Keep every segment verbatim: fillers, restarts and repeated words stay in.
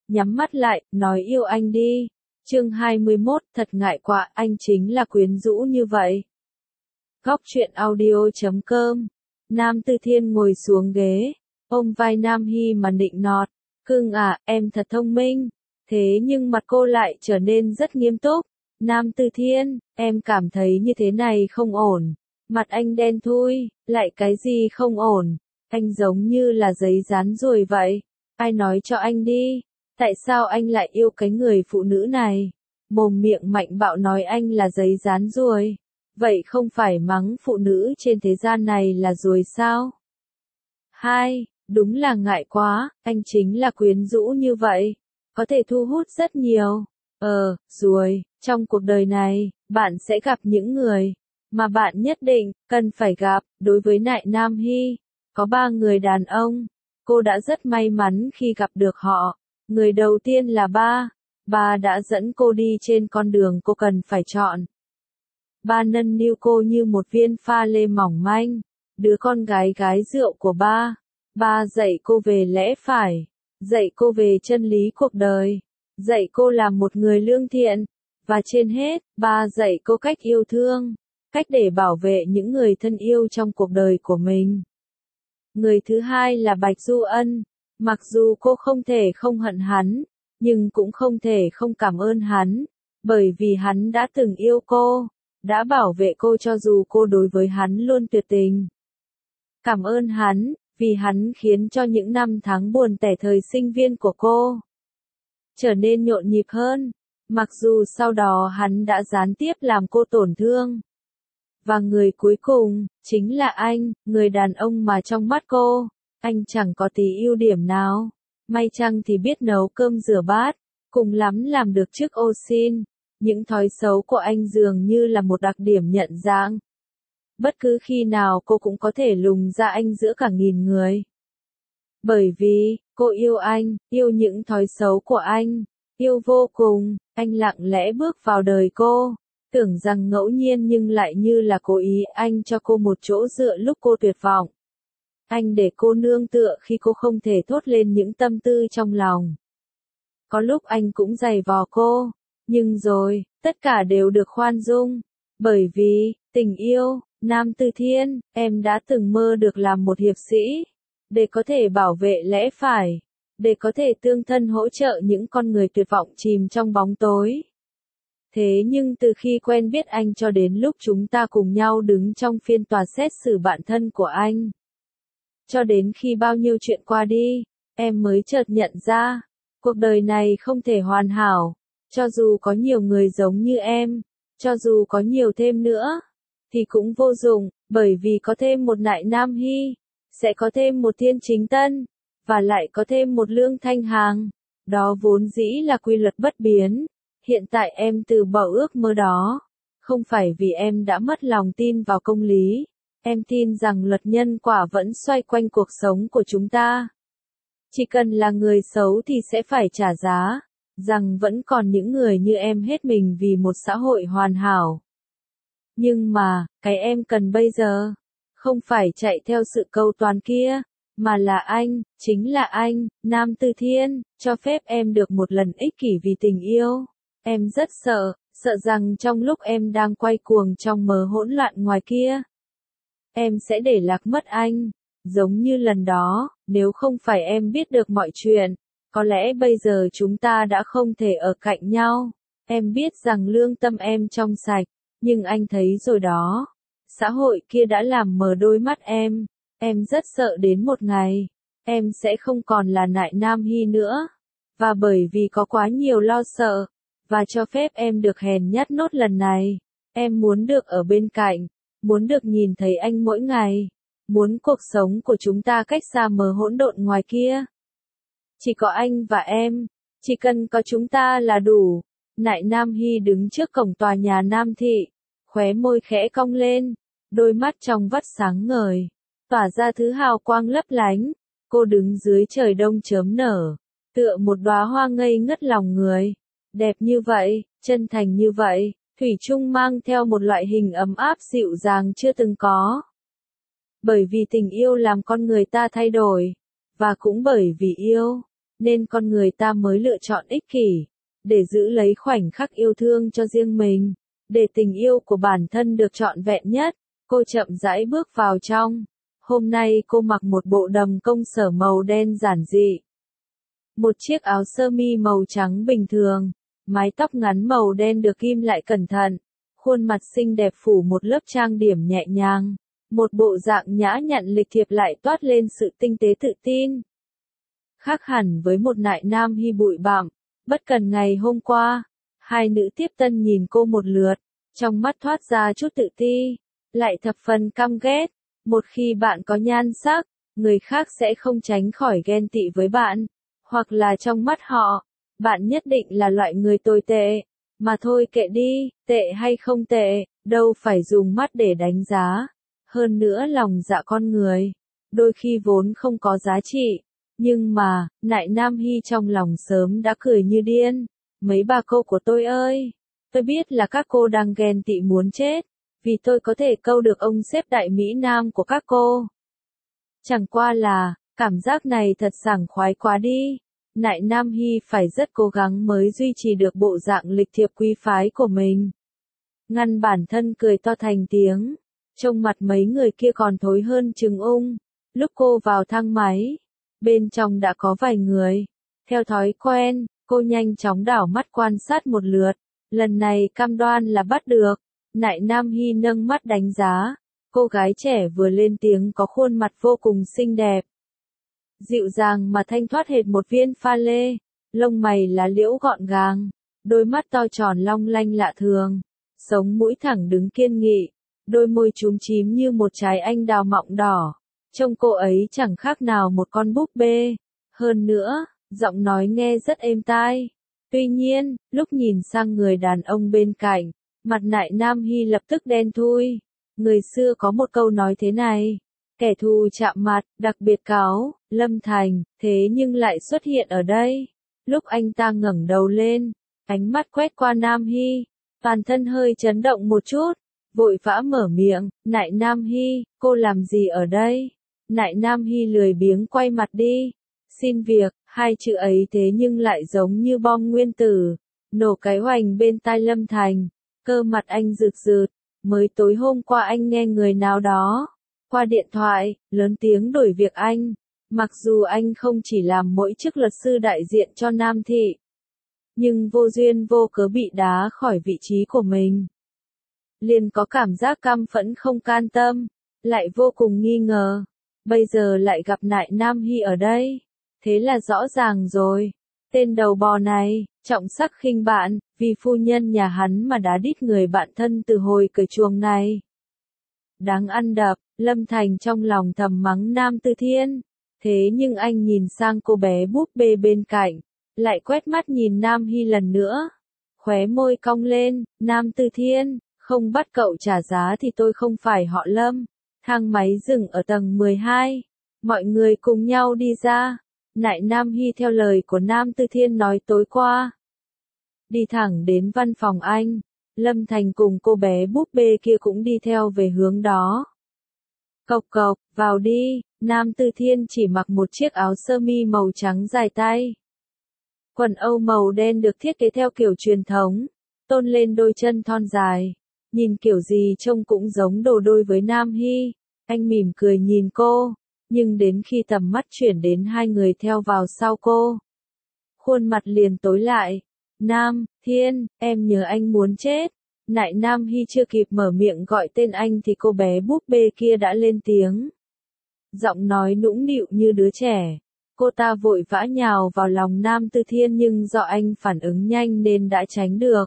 nhắm mắt lại, nói yêu anh đi. Chương hai mươi mốt, thật ngại quá, anh chính là quyến rũ như vậy. Góc truyện audio chấm com. Nam Tư Thiên ngồi xuống ghế, ôm vai Nam Hy mà nịnh nọt. Cưng à, em thật thông minh. Thế nhưng mặt cô lại trở nên rất nghiêm túc. Nam Tư Thiên, em cảm thấy như thế này không ổn. Mặt anh đen thui, lại cái gì không ổn. Anh giống như là giấy dán ruồi vậy. Ai nói cho anh đi, tại sao anh lại yêu cái người phụ nữ này? Mồm miệng mạnh bạo nói anh là giấy dán ruồi. Vậy không phải mắng phụ nữ trên thế gian này là ruồi sao? Hai, đúng là ngại quá, anh chính là quyến rũ như vậy. Có thể thu hút rất nhiều. Ờ, ruồi, trong cuộc đời này, bạn sẽ gặp những người mà bạn nhất định cần phải gặp. Đối với Nại Nam Hy, có ba người đàn ông. Cô đã rất may mắn khi gặp được họ. Người đầu tiên là ba. Ba đã dẫn cô đi trên con đường cô cần phải chọn. Ba nâng niu cô như một viên pha lê mỏng manh. Đứa con gái gái rượu của ba. Ba dạy cô về lẽ phải. Dạy cô về chân lý cuộc đời. Dạy cô làm một người lương thiện. Và trên hết, ba dạy cô cách yêu thương. Cách để bảo vệ những người thân yêu trong cuộc đời của mình. Người thứ hai là Bạch Du Ân. Mặc dù cô không thể không hận hắn, nhưng cũng không thể không cảm ơn hắn. Bởi vì hắn đã từng yêu cô, đã bảo vệ cô cho dù cô đối với hắn luôn tuyệt tình. Cảm ơn hắn, vì hắn khiến cho những năm tháng buồn tẻ thời sinh viên của cô trở nên nhộn nhịp hơn. Mặc dù sau đó hắn đã gián tiếp làm cô tổn thương. Và người cuối cùng, chính là anh, người đàn ông mà trong mắt cô, anh chẳng có tí ưu điểm nào. May chăng thì biết nấu cơm rửa bát, cùng lắm làm được chiếc ô xin. Những thói xấu của anh dường như là một đặc điểm nhận dạng. Bất cứ khi nào cô cũng có thể lùng ra anh giữa cả nghìn người. Bởi vì, cô yêu anh, yêu những thói xấu của anh, yêu vô cùng, anh lặng lẽ bước vào đời cô. Tưởng rằng ngẫu nhiên nhưng lại như là cố ý, anh cho cô một chỗ dựa lúc cô tuyệt vọng. Anh để cô nương tựa khi cô không thể thốt lên những tâm tư trong lòng. Có lúc anh cũng giày vò cô, nhưng rồi, tất cả đều được khoan dung. Bởi vì, tình yêu, Nam Tư Thiên, em đã từng mơ được làm một hiệp sĩ, để có thể bảo vệ lẽ phải, để có thể tương thân hỗ trợ những con người tuyệt vọng chìm trong bóng tối. Thế nhưng từ khi quen biết anh cho đến lúc chúng ta cùng nhau đứng trong phiên tòa xét xử bạn thân của anh, cho đến khi bao nhiêu chuyện qua đi, em mới chợt nhận ra, cuộc đời này không thể hoàn hảo, cho dù có nhiều người giống như em, cho dù có nhiều thêm nữa, thì cũng vô dụng, bởi vì có thêm một Nại Nam Hy, sẽ có thêm một Thiên Chính Tân, và lại có thêm một Lương Thanh Hàng. Đó vốn dĩ là quy luật bất biến. Hiện tại em từ bỏ ước mơ đó, không phải vì em đã mất lòng tin vào công lý, em tin rằng luật nhân quả vẫn xoay quanh cuộc sống của chúng ta. Chỉ cần là người xấu thì sẽ phải trả giá, rằng vẫn còn những người như em hết mình vì một xã hội hoàn hảo. Nhưng mà, cái em cần bây giờ, không phải chạy theo sự cầu toàn kia, mà là anh, chính là anh, Nam Tư Thiên, cho phép em được một lần ích kỷ vì tình yêu. Em rất sợ, sợ rằng trong lúc em đang quay cuồng trong mớ hỗn loạn ngoài kia, em sẽ để lạc mất anh. Giống như lần đó, nếu không phải em biết được mọi chuyện, có lẽ bây giờ chúng ta đã không thể ở cạnh nhau. Em biết rằng lương tâm em trong sạch, nhưng anh thấy rồi đó, xã hội kia đã làm mờ đôi mắt em. Em rất sợ đến một ngày, em sẽ không còn là Nại Nam Hy nữa. Và bởi vì có quá nhiều lo sợ, và cho phép em được hèn nhát nốt lần này. Em muốn được ở bên cạnh, muốn được nhìn thấy anh mỗi ngày, muốn cuộc sống của chúng ta cách xa mờ hỗn độn ngoài kia. Chỉ có anh và em, chỉ cần có chúng ta là đủ. Nại Nam Hy đứng trước cổng tòa nhà Nam Thị, khóe môi khẽ cong lên, đôi mắt trong vắt sáng ngời, tỏa ra thứ hào quang lấp lánh. Cô đứng dưới trời đông chớm nở, tựa một đóa hoa ngây ngất lòng người. Đẹp như vậy, chân thành như vậy, thủy chung mang theo một loại hình ấm áp dịu dàng chưa từng có. Bởi vì tình yêu làm con người ta thay đổi, và cũng bởi vì yêu, nên con người ta mới lựa chọn ích kỷ, để giữ lấy khoảnh khắc yêu thương cho riêng mình, để tình yêu của bản thân được trọn vẹn nhất. Cô chậm rãi bước vào trong. Hôm nay cô mặc một bộ đầm công sở màu đen giản dị. Một chiếc áo sơ mi màu trắng bình thường, mái tóc ngắn màu đen được ghim lại cẩn thận, khuôn mặt xinh đẹp phủ một lớp trang điểm nhẹ nhàng, một bộ dạng nhã nhặn lịch thiệp lại toát lên sự tinh tế tự tin. Khác hẳn với một nại nam hy bụi bặm, bất cần ngày hôm qua, hai nữ tiếp tân nhìn cô một lượt, trong mắt thoát ra chút tự ti, lại thập phần căm ghét. Một khi bạn có nhan sắc, người khác sẽ không tránh khỏi ghen tị với bạn, hoặc là trong mắt họ, bạn nhất định là loại người tồi tệ, mà thôi kệ đi, tệ hay không tệ, đâu phải dùng mắt để đánh giá. Hơn nữa lòng dạ con người, đôi khi vốn không có giá trị, nhưng mà, nại Nam Hy trong lòng sớm đã cười như điên. Mấy bà cô của tôi ơi, tôi biết là các cô đang ghen tị muốn chết, vì tôi có thể câu được ông sếp đại Mỹ Nam của các cô. Chẳng qua là, cảm giác này thật sảng khoái quá đi. Nại Nam Hy phải rất cố gắng mới duy trì được bộ dạng lịch thiệp quý phái của mình. Ngăn bản thân cười to thành tiếng, trông mặt mấy người kia còn thối hơn trứng ung. Lúc cô vào thang máy, bên trong đã có vài người. Theo thói quen, cô nhanh chóng đảo mắt quan sát một lượt, lần này cam đoan là bắt được. Nại Nam Hy nâng mắt đánh giá, cô gái trẻ vừa lên tiếng có khuôn mặt vô cùng xinh đẹp. Dịu dàng mà thanh thoát hệt một viên pha lê, lông mày lá liễu gọn gàng, đôi mắt to tròn long lanh lạ thường, sống mũi thẳng đứng kiên nghị, đôi môi chúm chím như một trái anh đào mọng đỏ. Trông cô ấy chẳng khác nào một con búp bê, hơn nữa, giọng nói nghe rất êm tai. Tuy nhiên, lúc nhìn sang người đàn ông bên cạnh, mặt nại Nam Hy lập tức đen thui. Người xưa có một câu nói thế này, kẻ thù chạm mặt, đặc biệt cáo, Lâm Thành, thế nhưng lại xuất hiện ở đây. Lúc anh ta ngẩng đầu lên, ánh mắt quét qua Nam Hy, toàn thân hơi chấn động một chút, vội vã mở miệng, nại Nam Hy, cô làm gì ở đây? Nại Nam Hy lười biếng quay mặt đi. Xin việc, hai chữ ấy thế nhưng lại giống như bom nguyên tử, nổ cái hoành bên tai Lâm Thành. Cơ mặt anh rực rực, mới tối hôm qua anh nghe người nào đó, qua điện thoại, lớn tiếng đuổi việc anh. Mặc dù anh không chỉ làm mỗi chức luật sư đại diện cho Nam Thị, nhưng vô duyên vô cớ bị đá khỏi vị trí của mình. Liền có cảm giác căm phẫn không can tâm, lại vô cùng nghi ngờ. Bây giờ lại gặp nại Nam Hy ở đây, thế là rõ ràng rồi. Tên đầu bò này, trọng sắc khinh bạn, vì phu nhân nhà hắn mà đá đít người bạn thân từ hồi cởi chuồng này. Đáng ăn đập, Lâm Thành trong lòng thầm mắng Nam Tư Thiên. Thế nhưng anh nhìn sang cô bé búp bê bên cạnh, lại quét mắt nhìn Nam Hy lần nữa. Khóe môi cong lên, Nam Tư Thiên, không bắt cậu trả giá thì tôi không phải họ Lâm. Thang máy dừng ở tầng mười hai. Mọi người cùng nhau đi ra. Nại Nam Hy theo lời của Nam Tư Thiên nói tối qua. Đi thẳng đến văn phòng anh. Lâm Thành cùng cô bé búp bê kia cũng đi theo về hướng đó. Cộc cộc, vào đi. Nam Tư Thiên chỉ mặc một chiếc áo sơ mi màu trắng dài tay. Quần âu màu đen được thiết kế theo kiểu truyền thống, tôn lên đôi chân thon dài. Nhìn kiểu gì trông cũng giống đồ đôi với Nam Hy. Anh mỉm cười nhìn cô, nhưng đến khi tầm mắt chuyển đến hai người theo vào sau cô, khuôn mặt liền tối lại. Nam, Thiên, em nhớ anh muốn chết. Nại Nam Hy chưa kịp mở miệng gọi tên anh thì cô bé búp bê kia đã lên tiếng. Giọng nói nũng nịu như đứa trẻ. Cô ta vội vã nhào vào lòng Nam Tư Thiên nhưng do anh phản ứng nhanh nên đã tránh được.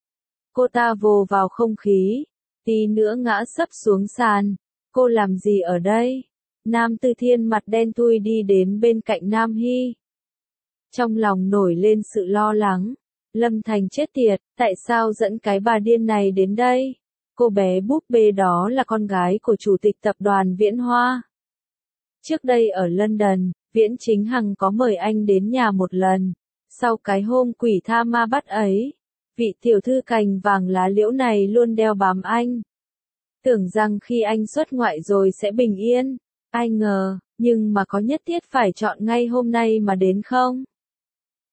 Cô ta vồ vào không khí, tí nữa ngã sấp xuống sàn. Cô làm gì ở đây? Nam Tư Thiên mặt đen thui đi đến bên cạnh Nam Hy. Trong lòng nổi lên sự lo lắng. Lâm Thành chết tiệt, tại sao dẫn cái bà điên này đến đây? Cô bé búp bê đó là con gái của chủ tịch tập đoàn Viễn Hoa. Trước đây ở London, Viễn Chính Hằng có mời anh đến nhà một lần. Sau cái hôm quỷ tha ma bắt ấy, vị tiểu thư cành vàng lá liễu này luôn đeo bám anh. Tưởng rằng khi anh xuất ngoại rồi sẽ bình yên. Ai ngờ, nhưng mà có nhất thiết phải chọn ngay hôm nay mà đến không?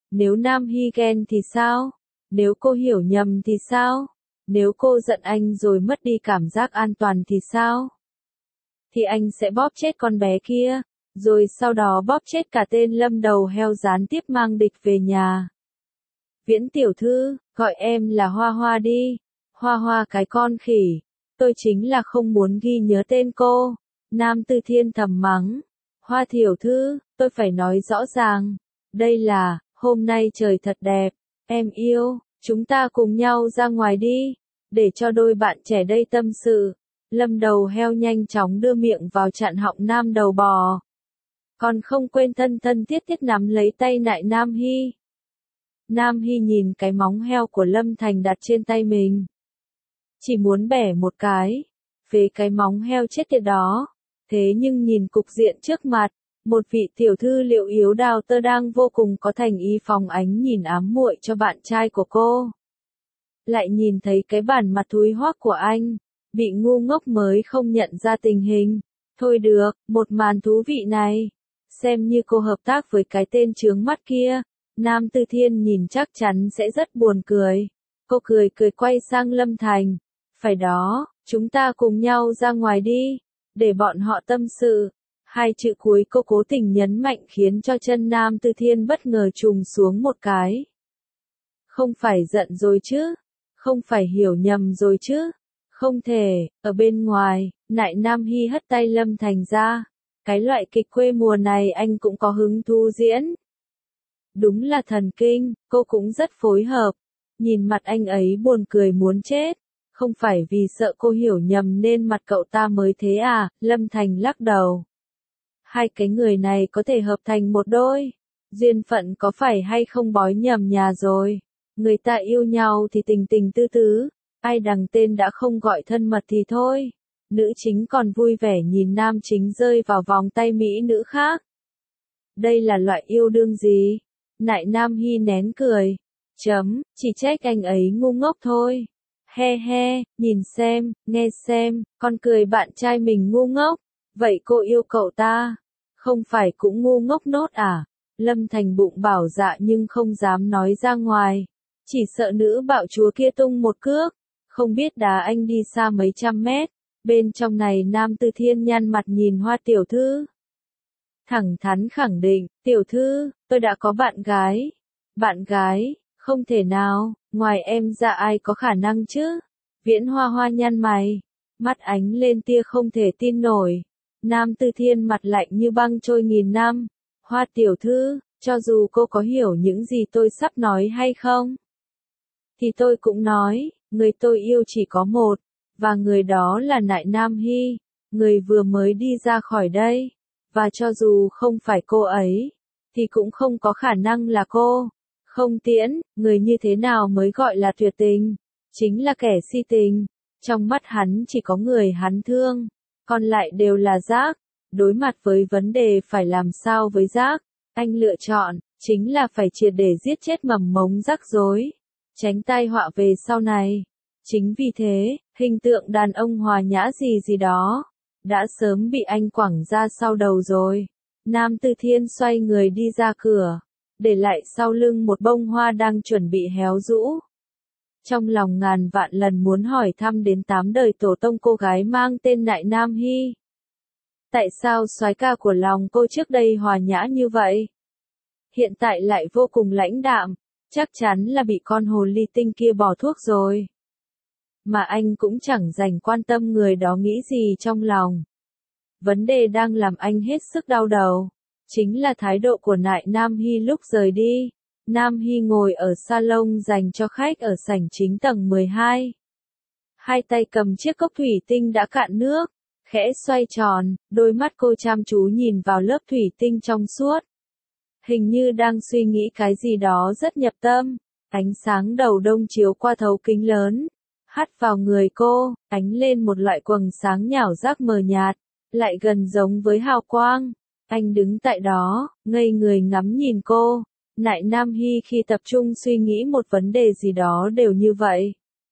Nếu Nam Hy ghen thì sao? Nếu cô hiểu nhầm thì sao? Nếu cô giận anh rồi mất đi cảm giác an toàn thì sao? Thì anh sẽ bóp chết con bé kia, rồi sau đó bóp chết cả tên Lâm đầu heo gián tiếp mang địch về nhà. Viễn tiểu thư, gọi em là Hoa Hoa đi. Hoa Hoa cái con khỉ. Tôi chính là không muốn ghi nhớ tên cô. Nam Tư Thiên thầm mắng. Hoa tiểu thư, tôi phải nói rõ ràng. Đây là, hôm nay trời thật đẹp. Em yêu, chúng ta cùng nhau ra ngoài đi. Để cho đôi bạn trẻ đây tâm sự. Lâm đầu heo nhanh chóng đưa miệng vào chặn họng Nam đầu bò. Còn không quên thân thân thiết thiết nắm lấy tay nại Nam Hy. Nam Hy nhìn cái móng heo của Lâm Thành đặt trên tay mình. Chỉ muốn bẻ một cái. Phế cái móng heo chết tiệt đó. Thế nhưng nhìn cục diện trước mặt. Một vị tiểu thư liệu yếu đào tơ đang vô cùng có thành ý phóng ánh nhìn ám muội cho bạn trai của cô. Lại nhìn thấy cái bản mặt thúi hoắc của anh. Bị ngu ngốc mới không nhận ra tình hình. Thôi được, một màn thú vị này. Xem như cô hợp tác với cái tên chướng mắt kia. Nam Tư Thiên nhìn chắc chắn sẽ rất buồn cười. Cô cười cười quay sang Lâm Thành. Phải đó, chúng ta cùng nhau ra ngoài đi. Để bọn họ tâm sự. Hai chữ cuối cô cố tình nhấn mạnh khiến cho chân Nam Tư Thiên bất ngờ trùng xuống một cái. Không phải giận rồi chứ? Không phải hiểu nhầm rồi chứ? Không thể, ở bên ngoài, nại Nam Hy hất tay Lâm Thành ra. Cái loại kịch quê mùa này anh cũng có hứng thú diễn. Đúng là thần kinh, cô cũng rất phối hợp. Nhìn mặt anh ấy buồn cười muốn chết. Không phải vì sợ cô hiểu nhầm nên mặt cậu ta mới thế à, Lâm Thành lắc đầu. Hai cái người này có thể hợp thành một đôi. Duyên phận có phải hay không bói nhầm nhà rồi. Người ta yêu nhau thì tình tình tư tứ. Ai đằng tên đã không gọi thân mật thì thôi. Nữ chính còn vui vẻ nhìn nam chính rơi vào vòng tay mỹ nữ khác. Đây là loại yêu đương gì? Nại Nam Hy nén cười. Chấm, chỉ trách anh ấy ngu ngốc thôi. He he, nhìn xem, nghe xem, con cười bạn trai mình ngu ngốc. Vậy cô yêu cậu ta? Không phải cũng ngu ngốc nốt à? Lâm Thành bụng bảo dạ nhưng không dám nói ra ngoài. Chỉ sợ nữ bạo chúa kia tung một cước. Không biết đá anh đi xa mấy trăm mét. Bên trong này Nam Tư Thiên nhăn mặt nhìn Hoa tiểu thư. Thẳng thắn khẳng định, tiểu thư, tôi đã có bạn gái. Bạn gái, không thể nào, ngoài em ra ai có khả năng chứ? Viễn Hoa Hoa nhăn mày, mắt ánh lên tia không thể tin nổi. Nam Tư Thiên mặt lạnh như băng trôi nghìn năm. Hoa tiểu thư, cho dù cô có hiểu những gì tôi sắp nói hay không? Thì tôi cũng nói, người tôi yêu chỉ có một, và người đó là nại Nam Hy, người vừa mới đi ra khỏi đây. Và cho dù không phải cô ấy, thì cũng không có khả năng là cô. Không tiễn, người như thế nào mới gọi là tuyệt tình? Chính là kẻ si tình. Trong mắt hắn chỉ có người hắn thương, còn lại đều là rác. Đối mặt với vấn đề phải làm sao với rác, anh lựa chọn, chính là phải triệt để giết chết mầm mống rắc rối. Tránh tai họa về sau này. Chính vì thế, hình tượng đàn ông hòa nhã gì gì đó, đã sớm bị anh quẳng ra sau đầu rồi. Nam Tư Thiên xoay người đi ra cửa, để lại sau lưng một bông hoa đang chuẩn bị héo rũ. Trong lòng ngàn vạn lần muốn hỏi thăm đến tám đời tổ tông cô gái mang tên nại Nam Hy. Tại sao soái ca của lòng cô trước đây hòa nhã như vậy? Hiện tại lại vô cùng lãnh đạm, chắc chắn là bị con hồ ly tinh kia bỏ thuốc rồi. Mà anh cũng chẳng dành quan tâm người đó nghĩ gì trong lòng. Vấn đề đang làm anh hết sức đau đầu, chính là thái độ của nại Nam Hy lúc rời đi. Nam Hy ngồi ở salon dành cho khách ở sảnh chính tầng mười hai. Hai tay cầm chiếc cốc thủy tinh đã cạn nước, khẽ xoay tròn, đôi mắt cô chăm chú nhìn vào lớp thủy tinh trong suốt. Hình như đang suy nghĩ cái gì đó rất nhập tâm. Ánh sáng đầu đông chiếu qua thấu kính lớn, hắt vào người cô, ánh lên một loại quầng sáng nhảo rác mờ nhạt, lại gần giống với hào quang. Anh đứng tại đó, ngây người ngắm nhìn cô. Nại Nam Hy khi tập trung suy nghĩ một vấn đề gì đó đều như vậy.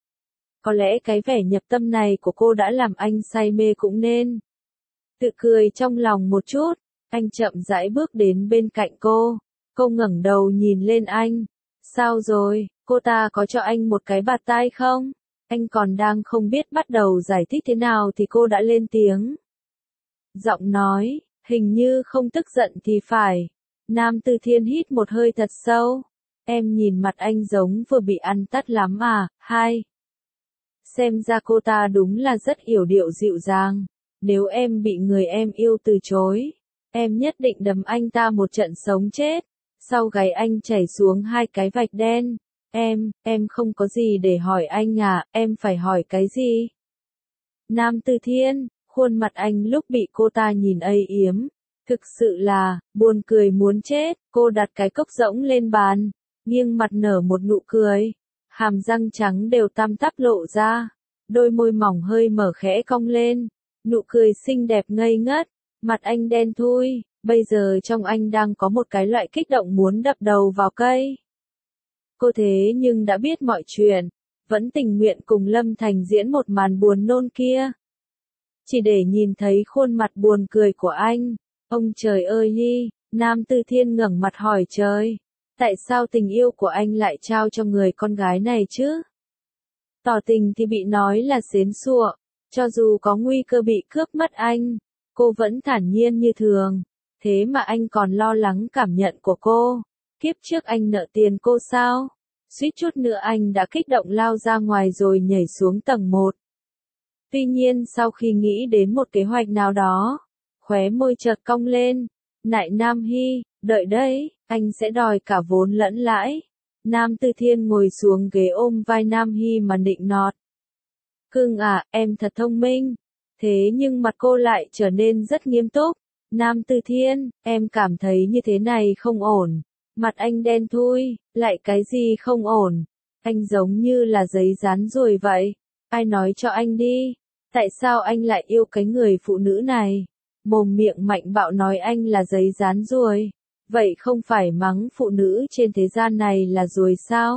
Có lẽ cái vẻ nhập tâm này của cô đã làm anh say mê cũng nên. Tự cười trong lòng một chút, anh chậm rãi bước đến bên cạnh cô. Cô ngẩng đầu nhìn lên anh. Sao rồi, cô ta có cho anh một cái bạt tai không? Anh còn đang không biết bắt đầu giải thích thế nào thì cô đã lên tiếng. Giọng nói, hình như không tức giận thì phải. Nam Tư Thiên hít một hơi thật sâu. Em nhìn mặt anh giống vừa bị ăn tát lắm à, hai. Xem ra cô ta đúng là rất yểu điệu dịu dàng. Nếu em bị người em yêu từ chối, em nhất định đấm anh ta một trận sống chết. Sau gáy anh chảy xuống hai cái vạch đen. Em, em không có gì để hỏi anh à, em phải hỏi cái gì? Nam Tư Thiên, khuôn mặt anh lúc bị cô ta nhìn ây yếm. Thực sự là, buồn cười muốn chết, cô đặt cái cốc rỗng lên bàn, nghiêng mặt nở một nụ cười. Hàm răng trắng đều tăm tắp lộ ra, đôi môi mỏng hơi mở khẽ cong lên, nụ cười xinh đẹp ngây ngất, mặt anh đen thui, bây giờ trong anh đang có một cái loại kích động muốn đập đầu vào cây. Cô thế nhưng đã biết mọi chuyện, vẫn tình nguyện cùng Lâm Thành diễn một màn buồn nôn kia. Chỉ để nhìn thấy khuôn mặt buồn cười của anh. Ông trời ơi Nhi, Nam Tư Thiên ngẩng mặt hỏi trời. Tại sao tình yêu của anh lại trao cho người con gái này chứ? Tỏ tình thì bị nói là xến xụa, cho dù có nguy cơ bị cướp mất anh, cô vẫn thản nhiên như thường. Thế mà anh còn lo lắng cảm nhận của cô. Kiếp trước anh nợ tiền cô sao? Suýt chút nữa anh đã kích động lao ra ngoài rồi nhảy xuống tầng một. Tuy nhiên sau khi nghĩ đến một kế hoạch nào đó, khóe môi chợt cong lên. Nại Nam Hy, đợi đấy, anh sẽ đòi cả vốn lẫn lãi. Nam Tư Thiên ngồi xuống ghế ôm vai Nam Hy mà nịnh nọt. Cưng à, em thật thông minh. Thế nhưng mặt cô lại trở nên rất nghiêm túc. Nam Tư Thiên, em cảm thấy như thế này không ổn. Mặt anh đen thui, lại cái gì không ổn. Anh giống như là giấy dán ruồi vậy. Ai nói cho anh đi, tại sao anh lại yêu cái người phụ nữ này? Mồm miệng mạnh bạo nói anh là giấy dán ruồi. Vậy không phải mắng phụ nữ trên thế gian này là ruồi sao?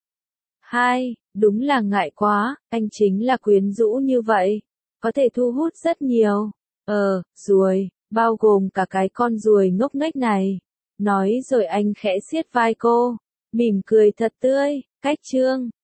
Hai, đúng là ngại quá, anh chính là quyến rũ như vậy. Có thể thu hút rất nhiều. Ờ, ruồi, bao gồm cả cái con ruồi ngốc nghếch này. Nói rồi anh khẽ siết vai cô, mỉm cười thật tươi, cách chương.